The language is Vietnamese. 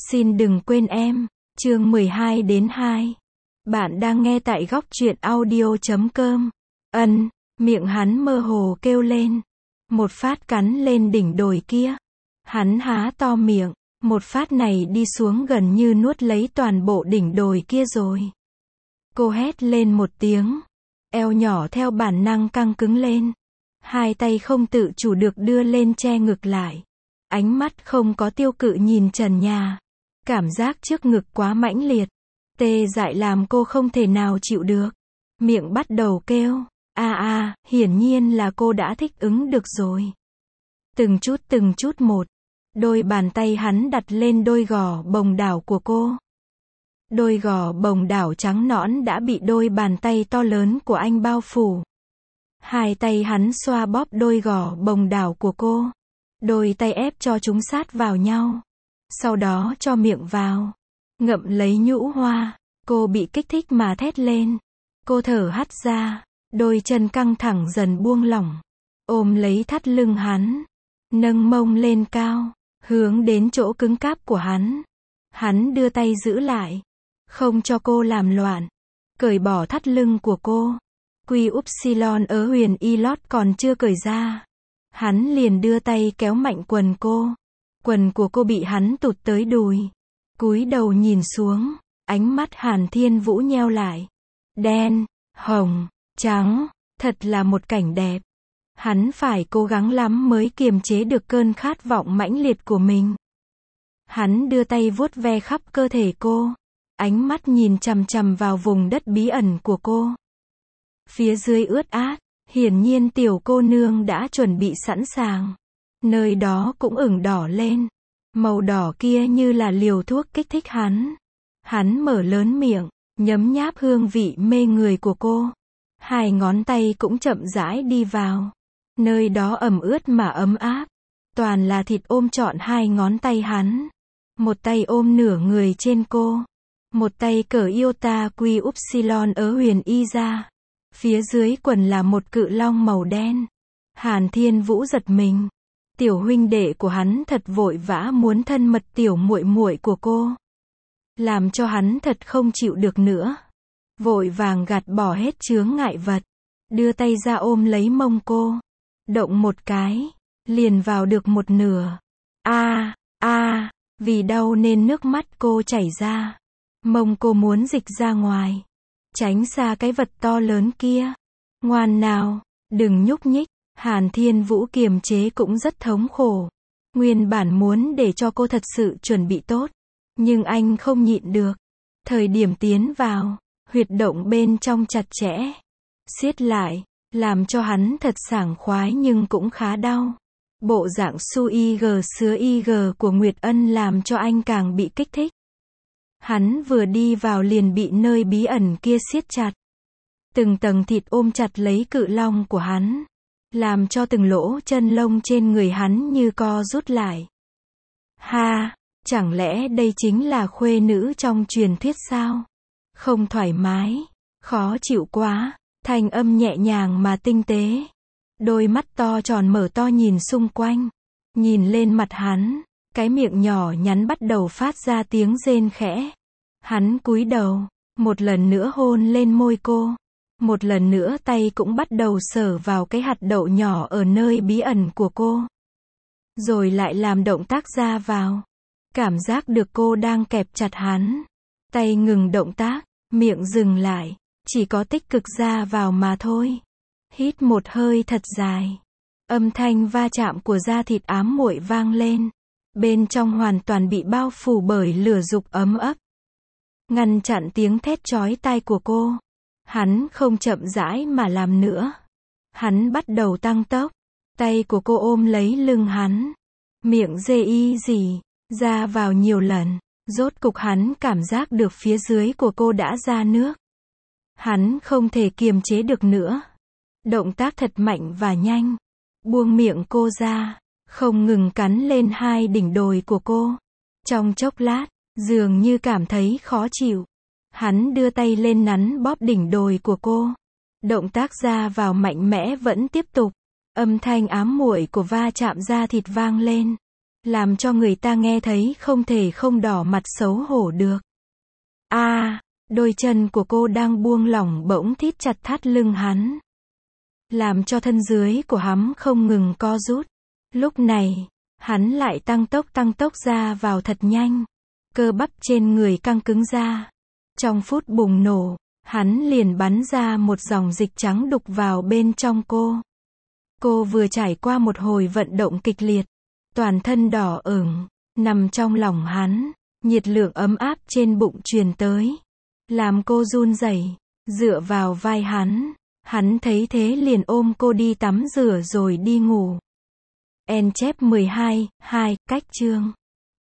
Xin đừng quên em. Chương 12 đến 2. Bạn đang nghe tại góc truyện audio.com. Miệng hắn mơ hồ kêu lên. Một phát cắn lên đỉnh đồi kia. Hắn há to miệng. Một phát này đi xuống gần như nuốt lấy toàn bộ đỉnh đồi kia rồi. Cô hét lên một tiếng. Eo nhỏ theo bản năng căng cứng lên. Hai tay không tự chủ được đưa lên che ngực lại. Ánh mắt không có tiêu cự nhìn trần nhà. Cảm giác trước ngực quá mãnh liệt. Tê dại làm cô không thể nào chịu được. Miệng bắt đầu kêu. Hiển nhiên là cô đã thích ứng được rồi. Từng chút một. Đôi bàn tay hắn đặt lên đôi gò bồng đảo của cô. Đôi gò bồng đảo trắng nõn đã bị đôi bàn tay to lớn của anh bao phủ. Hai tay hắn xoa bóp đôi gò bồng đảo của cô. Đôi tay ép cho chúng sát vào nhau. Sau đó cho miệng vào. Ngậm lấy nhũ hoa. Cô bị kích thích mà thét lên. Cô thở hắt ra. Đôi chân căng thẳng dần buông lỏng. Ôm lấy thắt lưng hắn. Nâng mông lên cao. Hướng đến chỗ cứng cáp của hắn. Hắn đưa tay giữ lại. Không cho cô làm loạn. Cởi bỏ thắt lưng của cô. Quy upsilon ở huyền y lót còn chưa cởi ra. Hắn liền đưa tay kéo mạnh quần cô. Quần của cô bị hắn tụt tới đùi. Cúi đầu nhìn xuống. Ánh mắt Hàn Thiên Vũ nheo lại. Đen, hồng, trắng. Thật là một cảnh đẹp. Hắn phải cố gắng lắm mới kiềm chế được cơn khát vọng mãnh liệt của mình. Hắn đưa tay vuốt ve khắp cơ thể cô. Ánh mắt nhìn chằm chằm vào vùng đất bí ẩn của cô. Phía dưới ướt át. Hiển nhiên tiểu cô nương đã chuẩn bị sẵn sàng. Nơi đó cũng ửng đỏ lên. Màu đỏ kia như là liều thuốc kích thích hắn. Hắn mở lớn miệng, nhấm nháp hương vị mê người của cô. Hai ngón tay cũng chậm rãi đi vào. Nơi đó ẩm ướt mà ấm áp. Toàn là thịt ôm trọn hai ngón tay hắn. Một tay ôm nửa người trên cô. Một tay cởi iota quy upsilon ở huyền y ra. Phía dưới quần là một cự long màu đen. Hàn Thiên Vũ giật mình. Tiểu huynh đệ của hắn thật vội vã muốn thân mật tiểu muội muội của cô. Làm cho hắn thật không chịu được nữa. Vội vàng gạt bỏ hết chướng ngại vật. Đưa tay ra ôm lấy mông cô. Động một cái. Liền vào được một nửa. Vì đau nên nước mắt cô chảy ra. Mông cô muốn dịch ra ngoài. Tránh xa cái vật to lớn kia. Ngoan nào, đừng nhúc nhích. Hàn Thiên Vũ kiềm chế cũng rất thống khổ. Nguyên bản muốn để cho cô thật sự chuẩn bị tốt. Nhưng anh không nhịn được. Thời điểm tiến vào, huyệt động bên trong chặt chẽ. Siết lại, làm cho hắn thật sảng khoái nhưng cũng khá đau. Bộ dạng su IG sứa IG của Nguyệt Ân làm cho anh càng bị kích thích. Hắn vừa đi vào liền bị nơi bí ẩn kia siết chặt. Từng tầng thịt ôm chặt lấy cự long của hắn. Làm cho từng lỗ chân lông trên người hắn như co rút lại. Chẳng lẽ đây chính là khuê nữ trong truyền thuyết sao? Không thoải mái, khó chịu quá, thanh âm nhẹ nhàng mà tinh tế. Đôi mắt to tròn mở to nhìn xung quanh. Nhìn lên mặt hắn, cái miệng nhỏ nhắn bắt đầu phát ra tiếng rên khẽ. Hắn cúi đầu, một lần nữa hôn lên môi cô. Một lần nữa tay cũng bắt đầu sờ vào cái hạt đậu nhỏ ở nơi bí ẩn của cô. Rồi lại làm động tác ra vào. Cảm giác được cô đang kẹp chặt hắn. Tay ngừng động tác, miệng dừng lại. Chỉ có tích cực ra vào mà thôi. Hít một hơi thật dài. Âm thanh va chạm của da thịt ám muội vang lên. Bên trong hoàn toàn bị bao phủ bởi lửa dục ấm ấp. Ngăn chặn tiếng thét chói tai của cô. Hắn không chậm rãi mà làm nữa. Hắn bắt đầu tăng tốc. Tay của cô ôm lấy lưng hắn. Miệng dê y gì, ra vào nhiều lần. Rốt cục hắn cảm giác được phía dưới của cô đã ra nước. Hắn không thể kiềm chế được nữa. Động tác thật mạnh và nhanh. Buông miệng cô ra. Không ngừng cắn lên hai đỉnh đồi của cô. Trong chốc lát, dường như cảm thấy khó chịu. Hắn đưa tay lên nắn bóp đỉnh đồi của cô. Động tác ra vào mạnh mẽ vẫn tiếp tục. Âm thanh ám muội của va chạm da thịt vang lên. làm cho người ta nghe thấy không thể không đỏ mặt xấu hổ được. Đôi chân của cô đang buông lỏng bỗng thít chặt thắt lưng hắn, làm cho thân dưới của hắn không ngừng co rút. Lúc này, hắn lại tăng tốc ra vào thật nhanh. Cơ bắp trên người căng cứng ra. Trong phút bùng nổ, hắn liền bắn ra một dòng dịch trắng đục vào bên trong cô. Cô vừa trải qua một hồi vận động kịch liệt, toàn thân đỏ ửng, nằm trong lòng hắn, nhiệt lượng ấm áp trên bụng truyền tới, làm cô run rẩy, dựa vào vai hắn thấy thế liền ôm cô đi tắm rửa rồi đi ngủ. En chép 12, 2, cách chương